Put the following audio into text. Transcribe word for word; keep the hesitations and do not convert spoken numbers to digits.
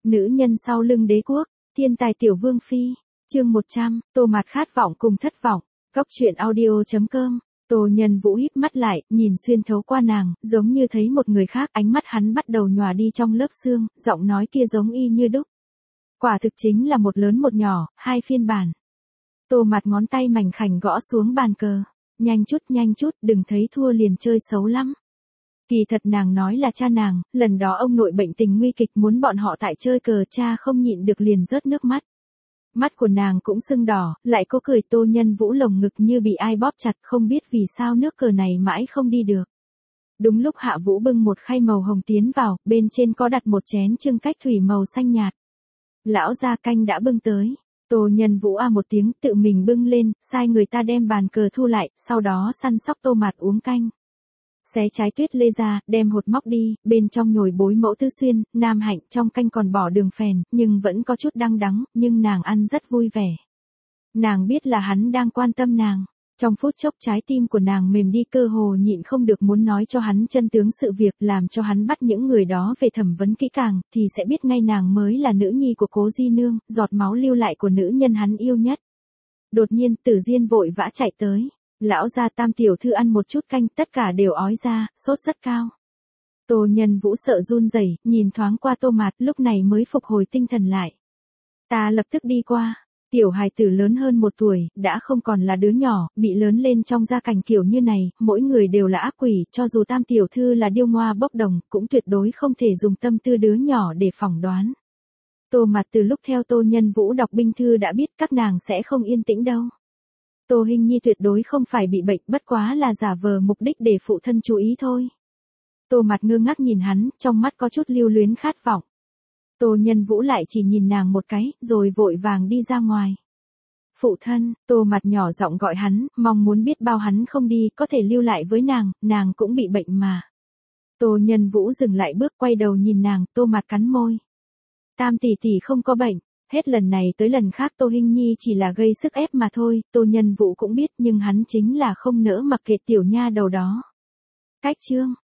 Nữ nhân sau lưng đế quốc, thiên tài tiểu vương phi, chương một trăm, Tô Mạt khát vọng cùng thất vọng, Cóc truyện audio chấm com. Tô Nhân Vũ híp mắt lại, nhìn xuyên thấu qua nàng, giống như thấy một người khác, ánh mắt hắn bắt đầu nhòa đi trong lớp xương, giọng nói kia giống y như đúc. Quả thực chính là một lớn một nhỏ, hai phiên bản. Tô Mạt ngón tay mảnh khảnh gõ xuống bàn cờ, nhanh chút nhanh chút, đừng thấy thua liền chơi xấu lắm. Kỳ thật nàng nói là cha nàng, lần đó ông nội bệnh tình nguy kịch muốn bọn họ tại chơi cờ, cha không nhịn được liền rớt nước mắt. Mắt của nàng cũng sưng đỏ, lại có cười. Tô Nhân Vũ lồng ngực như bị ai bóp chặt, không biết vì sao nước cờ này mãi không đi được. Đúng lúc Hạ Vũ bưng một khay màu hồng tiến vào, bên trên có đặt một chén trưng cách thủy màu xanh nhạt. Lão gia canh đã bưng tới. Tô Nhân Vũ a một tiếng tự mình bưng lên, sai người ta đem bàn cờ thu lại, sau đó săn sóc Tô Mạt uống canh. Xé trái tuyết lê ra, đem hột móc đi, bên trong nhồi bối mẫu Tư Xuyên, Nam Hạnh, trong canh còn bỏ đường phèn, nhưng vẫn có chút đắng đắng, nhưng nàng ăn rất vui vẻ. Nàng biết là hắn đang quan tâm nàng. Trong phút chốc trái tim của nàng mềm đi, cơ hồ nhịn không được muốn nói cho hắn chân tướng sự việc, làm cho hắn bắt những người đó về thẩm vấn kỹ càng, thì sẽ biết ngay nàng mới là nữ nhi của Cố Di Nương, giọt máu lưu lại của nữ nhân hắn yêu nhất. Đột nhiên Tử Diên vội vã chạy tới. Lão gia Tam tiểu thư ăn một chút canh, tất cả đều ói ra, sốt rất cao. Tô Nhân Vũ sợ run rẩy, nhìn thoáng qua Tô Mạt, lúc này mới phục hồi tinh thần lại. Ta lập tức đi qua. Tiểu hài tử lớn hơn một tuổi, đã không còn là đứa nhỏ, bị lớn lên trong gia cảnh kiểu như này, mỗi người đều là ác quỷ, cho dù Tam tiểu thư là điêu ngoa bốc đồng, cũng tuyệt đối không thể dùng tâm tư đứa nhỏ để phỏng đoán. Tô Mạt từ lúc theo Tô Nhân Vũ đọc binh thư đã biết các nàng sẽ không yên tĩnh đâu. Tô Hinh Nhi tuyệt đối không phải bị bệnh, bất quá là giả vờ mục đích để phụ thân chú ý thôi. Tô Mạt ngơ ngác nhìn hắn, trong mắt có chút lưu luyến khát vọng. Tô Nhân Vũ lại chỉ nhìn nàng một cái, rồi vội vàng đi ra ngoài. Phụ thân, Tô Mạt nhỏ giọng gọi hắn, mong muốn biết bao hắn không đi, có thể lưu lại với nàng, nàng cũng bị bệnh mà. Tô Nhân Vũ dừng lại bước, quay đầu nhìn nàng, Tô Mạt cắn môi. Tam tỷ tỷ không có bệnh. Hết lần này tới lần khác Tô Hinh Nhi chỉ là gây sức ép mà thôi, Tô Nhân Vũ cũng biết, nhưng hắn chính là không nỡ mặc kệ tiểu nha đầu đó. Cách chương,